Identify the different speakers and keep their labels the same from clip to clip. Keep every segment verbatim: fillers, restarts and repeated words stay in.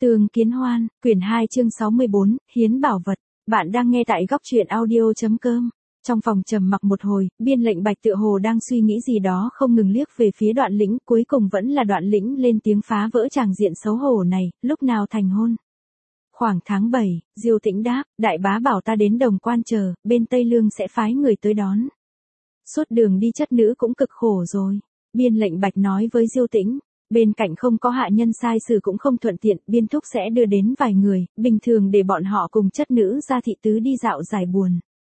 Speaker 1: Tường Kiến Hoan, quyển hai chương sáu mươi bốn, Hiến bảo vật. Bạn đang nghe tại góc truyện audio.com. Trong phòng trầm mặc một hồi, Biên Lệnh Bạch tựa hồ đang suy nghĩ gì đó không ngừng liếc về phía Đoạn Lĩnh, cuối cùng vẫn là Đoạn Lĩnh lên tiếng phá vỡ tràng diện xấu hổ này, lúc nào thành hôn. Khoảng tháng bảy, Diêu Tĩnh đáp, đại bá bảo ta đến Đồng Quan chờ, bên Tây Lương sẽ phái người tới đón. Suốt đường đi chất nữ cũng cực khổ rồi. Biên Lệnh Bạch nói với Diêu Tĩnh. Bên cạnh không có hạ nhân sai sử cũng không thuận tiện, Biên thúc sẽ đưa đến vài người, bình thường để bọn họ cùng chất nữ ra thị tứ đi dạo giải buồn.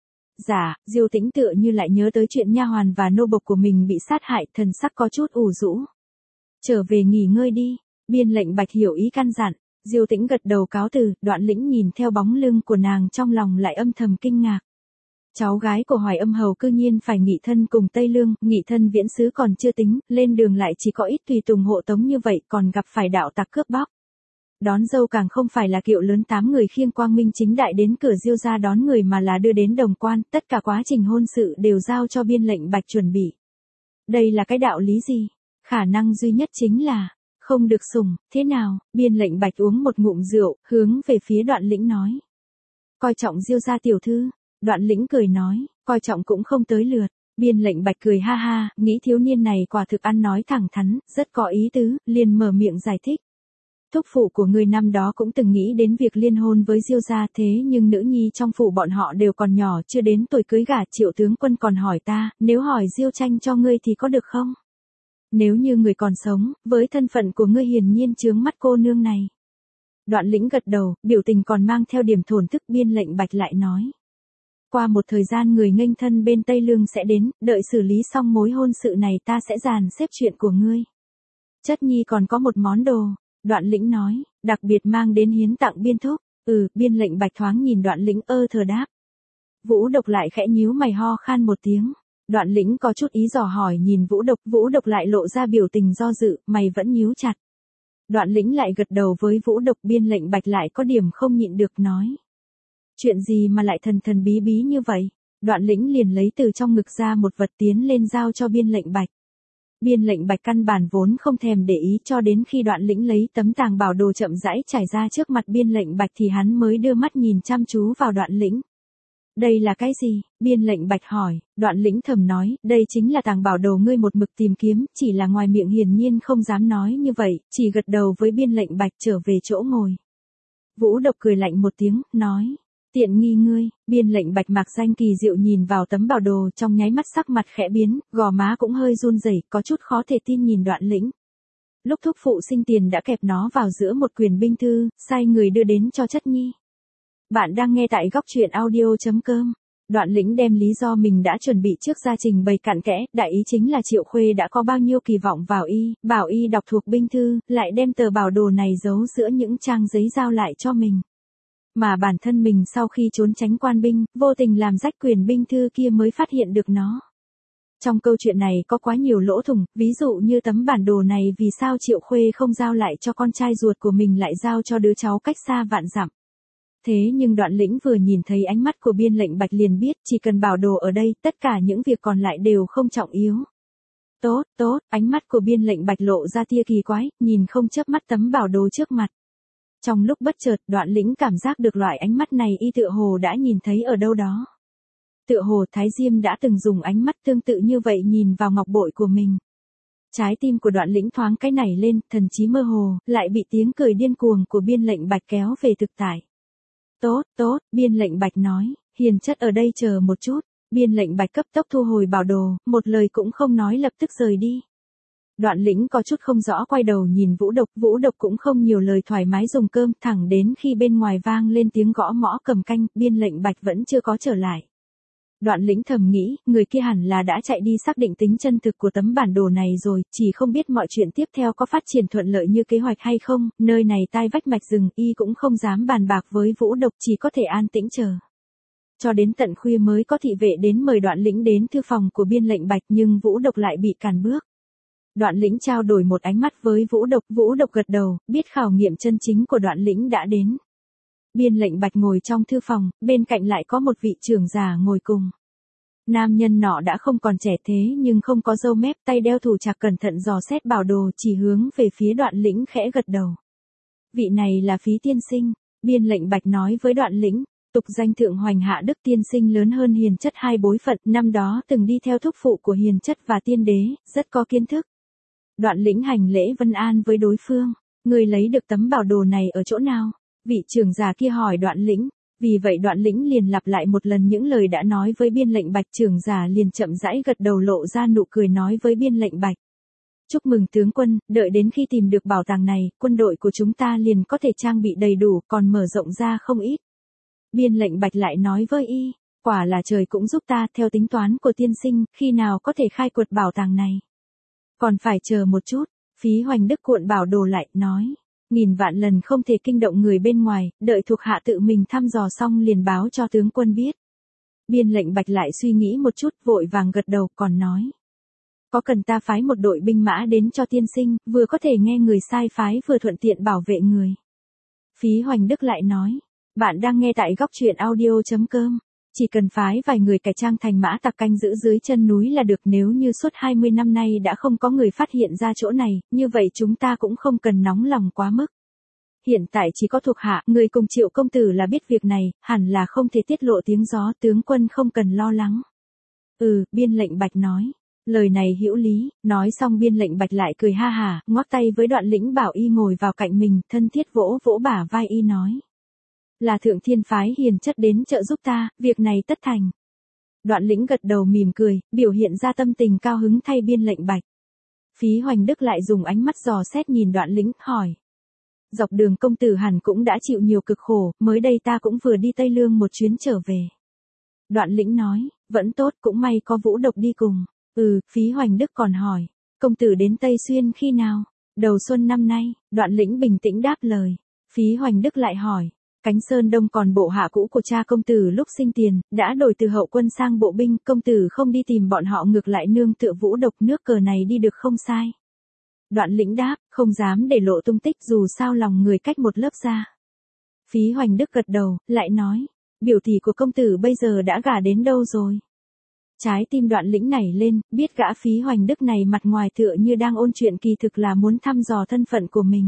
Speaker 1: Dạ, Diêu Tĩnh tựa như lại nhớ tới chuyện nha hoàn và nô bộc của mình bị sát hại, thần sắc có chút ủ rũ. Trở về nghỉ ngơi đi, Biên Lệnh Bạch hiểu ý căn dặn. Diêu Tĩnh gật đầu cáo từ, Đoạn Lĩnh nhìn theo bóng lưng của nàng trong lòng lại âm thầm kinh ngạc. Cháu gái của Hoài Âm Hầu cư nhiên phải nghị thân cùng Tây Lương, nghị thân viễn xứ còn chưa tính, lên đường lại chỉ có ít tùy tùng hộ tống như vậy, còn gặp phải đạo tặc cướp bóc. Đón dâu càng không phải là kiệu lớn tám người khiêng quang minh chính đại đến cửa Diêu gia đón người mà là đưa đến Đồng Quan, tất cả quá trình hôn sự đều giao cho Biên Lệnh Bạch chuẩn bị. Đây là cái đạo lý gì? Khả năng duy nhất chính là không được sủng, thế nào? Biên Lệnh Bạch uống một ngụm rượu, hướng về phía Đoạn Lĩnh nói. Coi trọng Diêu gia tiểu thư. Đoạn Lĩnh cười nói, coi trọng cũng không tới lượt. Biên Lệnh Bạch cười ha ha, nghĩ thiếu niên này quả thực ăn nói thẳng thắn, rất có ý tứ, liền mở miệng giải thích. Thúc phụ của người năm đó cũng từng nghĩ đến việc liên hôn với Diêu gia, thế nhưng nữ nhi trong phủ bọn họ đều còn nhỏ, chưa đến tuổi cưới gả. Triệu tướng quân còn hỏi ta, nếu hỏi Diêu Tranh cho ngươi thì có được không? Nếu như người còn sống, với thân phận của ngươi hiển nhiên chướng mắt cô nương này. Đoạn Lĩnh gật đầu, biểu tình còn mang theo điểm thổn thức. Biên Lệnh Bạch lại nói. Qua một thời gian người nghênh thân bên Tây Lương sẽ đến, đợi xử lý xong mối hôn sự này ta sẽ dàn xếp chuyện của ngươi. Chất nhi còn có một món đồ, Đoạn Lĩnh nói, đặc biệt mang đến hiến tặng Biên thúc. Ừ, Biên Lệnh Bạch thoáng nhìn Đoạn Lĩnh ơ thờ đáp. Vũ Độc lại khẽ nhíu mày ho khan một tiếng. Đoạn Lĩnh có chút ý dò hỏi nhìn Vũ Độc, Vũ Độc lại lộ ra biểu tình do dự, mày vẫn nhíu chặt. Đoạn Lĩnh lại gật đầu với Vũ Độc. Biên Lệnh Bạch lại có điểm không nhịn được nói. Chuyện gì mà lại thần thần bí bí như vậy? Đoạn Lĩnh liền lấy từ trong ngực ra một vật tiến lên giao cho Biên Lệnh Bạch. Biên Lệnh Bạch căn bản vốn không thèm để ý, cho đến khi Đoạn Lĩnh lấy tấm tàng bảo đồ chậm rãi trải ra trước mặt Biên Lệnh Bạch thì hắn mới đưa mắt nhìn chăm chú vào Đoạn Lĩnh. Đây là cái gì? Biên Lệnh Bạch hỏi. Đoạn Lĩnh thầm nói, đây chính là tàng bảo đồ ngươi một mực tìm kiếm, chỉ là ngoài miệng hiển nhiên không dám nói như vậy, chỉ gật đầu với Biên Lệnh Bạch trở về chỗ ngồi. Vũ Độc cười lạnh một tiếng, nói. Tiện nghi ngươi. Biên Lệnh Bạch mặc danh kỳ diệu nhìn vào tấm bảo đồ, trong nháy mắt sắc mặt khẽ biến, gò má cũng hơi run rẩy, có chút khó thể tin nhìn Đoạn Lĩnh. Lúc thúc phụ sinh tiền đã kẹp nó vào giữa một quyền binh thư, sai người đưa đến cho chất nhi. Bạn đang nghe tại góc truyện audio.com. Đoạn Lĩnh đem lý do mình đã chuẩn bị trước ra trình bày cặn kẽ, đại ý chính là Triệu Khuê đã có bao nhiêu kỳ vọng vào y, bảo y đọc thuộc binh thư, lại đem tờ bảo đồ này giấu giữa những trang giấy giao lại cho mình. Mà bản thân mình sau khi trốn tránh quan binh, vô tình làm rách quyền binh thư kia mới phát hiện được nó. Trong câu chuyện này có quá nhiều lỗ thủng, ví dụ như tấm bản đồ này vì sao Triệu Khuê không giao lại cho con trai ruột của mình lại giao cho đứa cháu cách xa vạn dặm. Thế nhưng Đoạn Lĩnh vừa nhìn thấy ánh mắt của Biên Lệnh Bạch liền biết, chỉ cần bảo đồ ở đây, tất cả những việc còn lại đều không trọng yếu. Tốt, tốt, ánh mắt của Biên Lệnh Bạch lộ ra tia kỳ quái, nhìn không chớp mắt tấm bảo đồ trước mặt. Trong lúc bất chợt, Đoạn Lĩnh cảm giác được loại ánh mắt này y tựa hồ đã nhìn thấy ở đâu đó. Tựa hồ Thái Diêm đã từng dùng ánh mắt tương tự như vậy nhìn vào ngọc bội của mình. Trái tim của Đoạn Lĩnh thoáng cái nảy lên, thần trí mơ hồ, lại bị tiếng cười điên cuồng của Biên Lệnh Bạch kéo về thực tại. Tốt, tốt, Biên Lệnh Bạch nói, hiền chất ở đây chờ một chút. Biên Lệnh Bạch cấp tốc thu hồi bảo đồ, một lời cũng không nói lập tức rời đi. Đoạn Lĩnh có chút không rõ quay đầu nhìn Vũ Độc, Vũ Độc cũng không nhiều lời thoải mái dùng cơm, thẳng đến khi bên ngoài vang lên tiếng gõ mõ cầm canh, Biên Lệnh Bạch vẫn chưa có trở lại. Đoạn Lĩnh thầm nghĩ, người kia hẳn là đã chạy đi xác định tính chân thực của tấm bản đồ này rồi, chỉ không biết mọi chuyện tiếp theo có phát triển thuận lợi như kế hoạch hay không, nơi này tai vách mạch rừng, y cũng không dám bàn bạc với Vũ Độc, chỉ có thể an tĩnh chờ. Cho đến tận khuya mới có thị vệ đến mời Đoạn Lĩnh đến thư phòng của Biên Lệnh Bạch, nhưng Vũ Độc lại bị cản bước. Đoạn Lĩnh trao đổi một ánh mắt với Vũ Độc, Vũ Độc gật đầu, biết khảo nghiệm chân chính của Đoạn Lĩnh đã đến. Biên Lệnh Bạch ngồi trong thư phòng, bên cạnh lại có một vị trưởng giả ngồi cùng. Nam nhân nọ đã không còn trẻ thế nhưng không có râu mép, tay đeo thủ trạc cẩn thận dò xét bảo đồ, chỉ hướng về phía Đoạn Lĩnh khẽ gật đầu. Vị này là Phí tiên sinh, Biên Lệnh Bạch nói với Đoạn Lĩnh. Tục danh Thượng Hoành Hạ Đức tiên sinh lớn hơn Hiền Chất hai bối phận, năm đó từng đi theo thúc phụ của Hiền Chất và Tiên Đế, rất có kiến thức. Đoạn Lĩnh hành lễ vân an với đối phương. Người lấy được tấm bảo đồ này ở chỗ nào? Vị trưởng già kia hỏi Đoạn Lĩnh. Vì vậy Đoạn Lĩnh liền lặp lại một lần những lời đã nói với Biên Lệnh Bạch. Trưởng già liền chậm rãi gật đầu lộ ra nụ cười nói với Biên Lệnh Bạch. Chúc mừng tướng quân, đợi đến khi tìm được bảo tàng này, quân đội của chúng ta liền có thể trang bị đầy đủ, còn mở rộng ra không ít. Biên Lệnh Bạch lại nói với y, quả là trời cũng giúp ta, theo tính toán của tiên sinh, khi nào có thể khai quật bảo tàng này. Còn phải chờ một chút, Phí Hoành Đức cuộn bảo đồ lại, nói. Nghìn vạn lần không thể kinh động người bên ngoài, đợi thuộc hạ tự mình thăm dò xong liền báo cho tướng quân biết. Biên Lệnh Bạch lại suy nghĩ một chút, vội vàng gật đầu, còn nói. Có cần ta phái một đội binh mã đến cho tiên sinh, vừa có thể nghe người sai phái vừa thuận tiện bảo vệ người. Phí Hoành Đức lại nói. Bạn đang nghe tại góc truyện audio.com. Chỉ cần phái vài người cải trang thành mã tặc canh giữ dưới chân núi là được. Nếu như suốt hai mươi năm nay đã không có người phát hiện ra chỗ này, như vậy chúng ta cũng không cần nóng lòng quá mức. Hiện tại chỉ có thuộc hạ, người cùng Triệu công tử là biết việc này, hẳn là không thể tiết lộ tiếng gió, tướng quân không cần lo lắng. Ừ, Biên Lệnh Bạch nói. Lời này hữu lý, nói xong Biên Lệnh Bạch lại cười ha hả, ngoắc tay với Đoạn Lĩnh bảo y ngồi vào cạnh mình, thân thiết vỗ vỗ bả vai y nói. Là Thượng Thiên phái Hiền Chất đến trợ giúp ta, việc này tất thành. Đoạn Lĩnh gật đầu mỉm cười, biểu hiện ra tâm tình cao hứng thay Biên Lệnh Bạch. Phí Hoành Đức lại dùng ánh mắt dò xét nhìn Đoạn Lĩnh, hỏi. Dọc đường công tử hẳn cũng đã chịu nhiều cực khổ, mới đây ta cũng vừa đi Tây Lương một chuyến trở về. Đoạn Lĩnh nói, vẫn tốt, cũng may có Vũ Độc đi cùng. Ừ, Phí Hoành Đức còn hỏi, công tử đến Tây Xuyên khi nào? Đầu xuân năm nay. Đoạn Lĩnh bình tĩnh đáp lời. Phí Hoành Đức lại hỏi. Cánh Sơn Đông còn bộ hạ cũ của cha công tử lúc sinh tiền, đã đổi từ hậu quân sang bộ binh, công tử không đi tìm bọn họ ngược lại nương tựa Vũ Độc, nước cờ này đi được không sai. Đoạn Lĩnh đáp, không dám để lộ tung tích dù sao lòng người cách một lớp ra. Phí Hoành Đức gật đầu, lại nói, biểu tỷ của công tử bây giờ đã gả đến đâu rồi? Trái tim Đoạn Lĩnh nảy lên, biết gã Phí Hoành Đức này mặt ngoài tựa như đang ôn chuyện kỳ thực là muốn thăm dò thân phận của mình.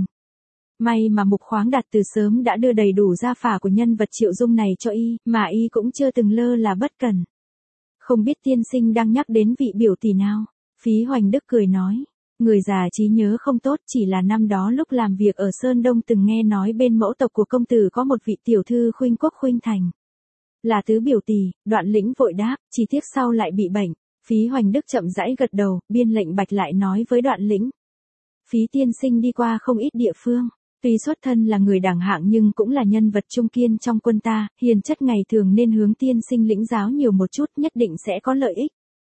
Speaker 1: May mà Mục Khoáng Đạt từ sớm đã đưa đầy đủ gia phả của nhân vật Triệu Dung này cho y, mà y cũng chưa từng lơ là bất cẩn. Không biết tiên sinh đang nhắc đến vị biểu tỷ nào? Phí Hoành Đức cười nói, người già trí nhớ không tốt, chỉ là năm đó lúc làm việc ở Sơn Đông từng nghe nói bên mẫu tộc của công tử có một vị tiểu thư Khuynh Quốc Khuynh Thành. Là tứ biểu tỷ. Đoạn Lĩnh vội đáp, chỉ tiếc sau lại bị bệnh. Phí Hoành Đức chậm rãi gật đầu, Biên Lệnh Bạch lại nói với Đoạn Lĩnh. Phí tiên sinh đi qua không ít địa phương. Tuy xuất thân là người đẳng hạng nhưng cũng là nhân vật trung kiên trong quân ta, Hiền Chất ngày thường nên hướng tiên sinh lĩnh giáo nhiều một chút, nhất định sẽ có lợi ích.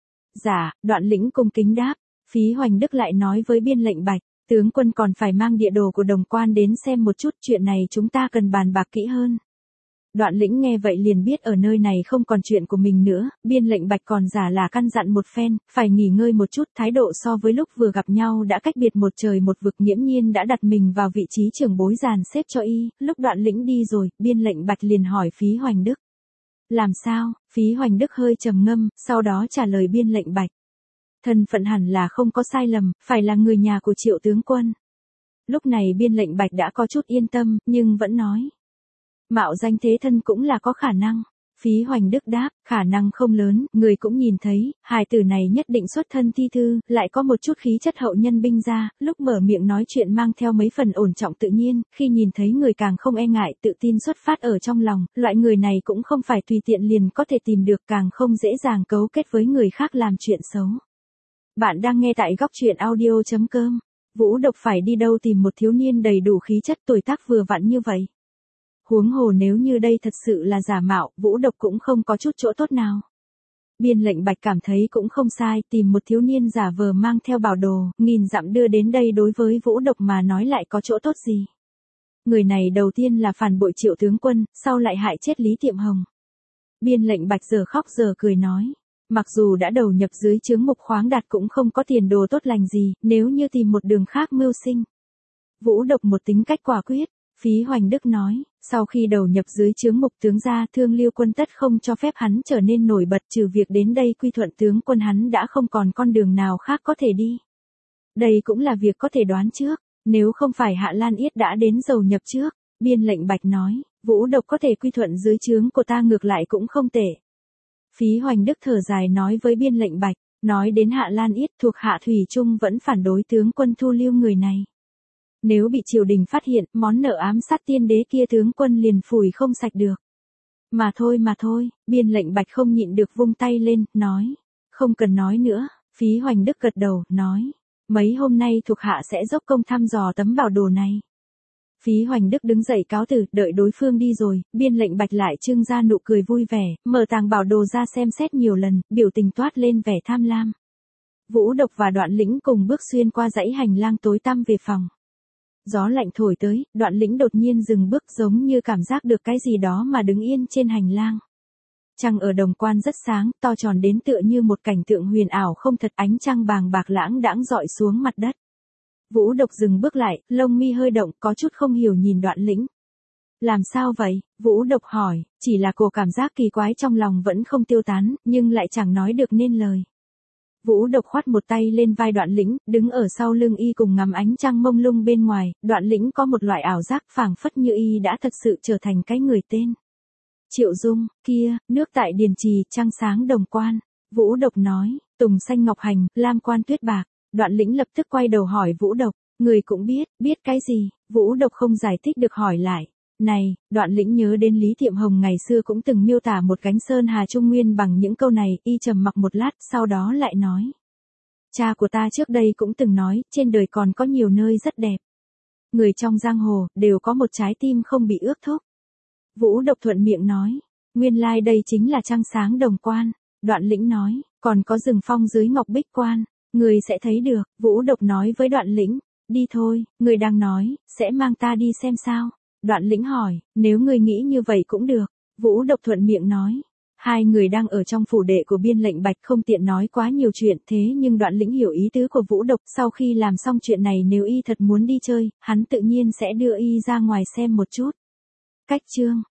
Speaker 1: Dạ, Đoạn Lĩnh cung kính đáp. Phí Hoành Đức lại nói với Biên Lệnh Bạch, tướng quân còn phải mang địa đồ của Đồng Quan đến xem một chút, chuyện này chúng ta cần bàn bạc kỹ hơn. Đoạn Lĩnh nghe vậy liền biết ở nơi này không còn chuyện của mình nữa, Biên Lệnh Bạch còn giả là căn dặn một phen, phải nghỉ ngơi một chút, thái độ so với lúc vừa gặp nhau đã cách biệt một trời một vực, nghiễm nhiên đã đặt mình vào vị trí trưởng bối dàn xếp cho y. Lúc Đoạn Lĩnh đi rồi, Biên Lệnh Bạch liền hỏi Phí Hoành Đức. Làm sao? Phí Hoành Đức hơi trầm ngâm, sau đó trả lời Biên Lệnh Bạch. Thân phận hẳn là không có sai lầm, phải là người nhà của Triệu tướng quân. Lúc này Biên Lệnh Bạch đã có chút yên tâm, nhưng vẫn nói. Mạo danh thế thân cũng là có khả năng. Phí Hoành Đức đáp, khả năng không lớn, người cũng nhìn thấy, hài tử này nhất định xuất thân thi thư, lại có một chút khí chất hậu nhân binh gia, lúc mở miệng nói chuyện mang theo mấy phần ổn trọng tự nhiên, khi nhìn thấy người càng không e ngại, tự tin xuất phát ở trong lòng, loại người này cũng không phải tùy tiện liền có thể tìm được, càng không dễ dàng cấu kết với người khác làm chuyện xấu. Bạn đang nghe tại góc truyện audio.com. Vũ Độc phải đi đâu tìm một thiếu niên đầy đủ khí chất tuổi tác vừa vặn như vậy. Huống hồ nếu như đây thật sự là giả mạo, Vũ Độc cũng không có chút chỗ tốt nào. Biên Lệnh Bạch cảm thấy cũng không sai, tìm một thiếu niên giả vờ mang theo bảo đồ, nghìn dặm đưa đến đây đối với Vũ Độc mà nói lại có chỗ tốt gì. Người này đầu tiên là phản bội Triệu tướng quân, sau lại hại chết Lý Tiệm Hồng. Biên Lệnh Bạch giờ khóc giờ cười nói. Mặc dù đã đầu nhập dưới trướng Mục Khoáng Đạt cũng không có tiền đồ tốt lành gì, nếu như tìm một đường khác mưu sinh. Vũ Độc một tính cách quả quyết. Phí Hoành Đức nói, sau khi đầu nhập dưới trướng Mục tướng gia, Thương Liêu quân tất không cho phép hắn trở nên nổi bật, trừ việc đến đây quy thuận tướng quân hắn đã không còn con đường nào khác có thể đi. Đây cũng là việc có thể đoán trước. Nếu không phải Hạ Lan Yết đã đến dầu nhập trước, Biên Lệnh Bạch nói, Vũ Độc có thể quy thuận dưới trướng của ta ngược lại cũng không tệ. Phí Hoành Đức thở dài nói với Biên Lệnh Bạch, nói đến Hạ Lan Yết thuộc Hạ Thủy Trung vẫn phản đối tướng quân thu lưu người này. Nếu bị triều đình phát hiện, món nợ ám sát tiên đế kia tướng quân liền phủi không sạch được. Mà thôi mà thôi, Biên Lệnh Bạch không nhịn được vung tay lên, nói, không cần nói nữa. Phí Hoành Đức gật đầu, nói, mấy hôm nay thuộc hạ sẽ dốc công thăm dò tấm bảo đồ này. Phí Hoành Đức đứng dậy cáo từ, đợi đối phương đi rồi, Biên Lệnh Bạch lại trưng ra nụ cười vui vẻ, mở tàng bảo đồ ra xem xét nhiều lần, biểu tình toát lên vẻ tham lam. Vũ Độc và Đoạn Lĩnh cùng bước xuyên qua dãy hành lang tối tăm về phòng. Gió lạnh thổi tới, Đoạn Lĩnh đột nhiên dừng bước giống như cảm giác được cái gì đó mà đứng yên trên hành lang. Trăng ở Đồng Quan rất sáng, to tròn đến tựa như một cảnh tượng huyền ảo không thật, ánh trăng bàng bạc lãng đãng dọi xuống mặt đất. Vũ Độc dừng bước lại, lông mi hơi động, có chút không hiểu nhìn Đoạn Lĩnh. Làm sao vậy? Vũ Độc hỏi, chỉ là cô cảm giác kỳ quái trong lòng vẫn không tiêu tán, nhưng lại chẳng nói được nên lời. Vũ Độc khoát một tay lên vai Đoạn Lĩnh, đứng ở sau lưng y cùng ngắm ánh trăng mông lung bên ngoài, Đoạn Lĩnh có một loại ảo giác phảng phất như y đã thật sự trở thành cái người tên. Triệu Dung, kia, nước tại Điền Trì, trăng sáng Đồng Quan. Vũ Độc nói, tùng xanh ngọc hành, lam quan tuyết bạc. Đoạn Lĩnh lập tức quay đầu hỏi Vũ Độc, người cũng biết, biết cái gì? Vũ Độc không giải thích được hỏi lại. Này, Đoạn Lĩnh nhớ đến Lý Tiệm Hồng ngày xưa cũng từng miêu tả một gánh sơn hà trung nguyên bằng những câu này, y trầm mặc một lát, sau đó lại nói. Cha của ta trước đây cũng từng nói, trên đời còn có nhiều nơi rất đẹp. Người trong giang hồ, đều có một trái tim không bị ước thúc. Vũ Độc thuận miệng nói, nguyên lai like đây chính là trăng sáng Đồng Quan. Đoạn Lĩnh nói, còn có rừng phong dưới Ngọc Bích Quan, người sẽ thấy được. Vũ Độc nói với Đoạn Lĩnh, đi thôi, người đang nói, sẽ mang ta đi xem sao. Đoạn Lĩnh hỏi, nếu người nghĩ như vậy cũng được. Vũ Độc thuận miệng nói, hai người đang ở trong phủ đệ của Biên Lệnh Bạch không tiện nói quá nhiều chuyện, thế nhưng Đoạn Lĩnh hiểu ý tứ của Vũ Độc, sau khi làm xong chuyện này nếu y thật muốn đi chơi, hắn tự nhiên sẽ đưa y ra ngoài xem một chút. Cách chương